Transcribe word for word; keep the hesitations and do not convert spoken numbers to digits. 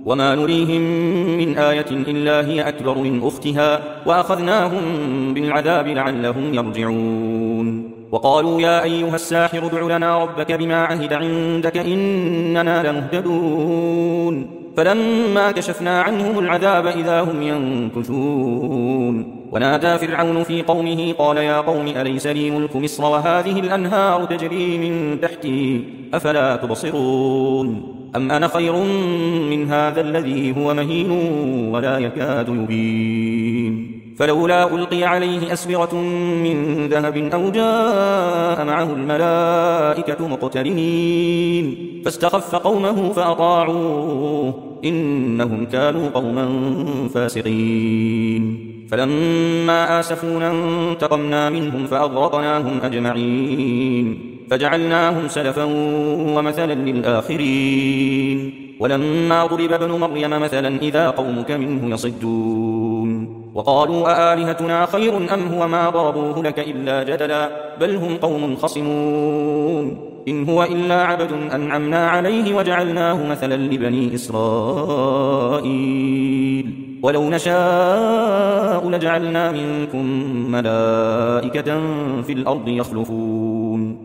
وما نريهم من آية إلا هي أكبر من أختها وأخذناهم بالعذاب لعلهم يرجعون. وقالوا يا أيها الساحر ادع لنا ربك بما عهد عندك إننا لمهتدون. فلما كشفنا عنهم العذاب إذا هم ينكثون. ونادى فرعون في قومه قال يا قوم أليس لي ملك مصر وهذه الأنهار تجري من تحتي أفلا تبصرون. أم أنا خير من هذا الذي هو مهين ولا يكاد يبين. فلولا ألقي عليه أسورة من ذهب أو جاء معه الملائكة مقترنين فاستخف قومه فأطاعوه إنهم كانوا قوما فاسقين. فلما آسفونا انتقمنا منهم فأغرقناهم أجمعين فجعلناهم سلفا ومثلا للآخرين. ولما ضرب ابن مريم مثلا إذا قومك منه يصدون. وقالوا أآلهتنا خير أم هو ما ضربوه لك إلا جدلا بل هم قوم خصمون. إن هو إلا عبد أنعمنا عليه وجعلناه مثلا لبني إسرائيل. ولو نشاء لجعلنا منكم ملائكة في الأرض يخلفون.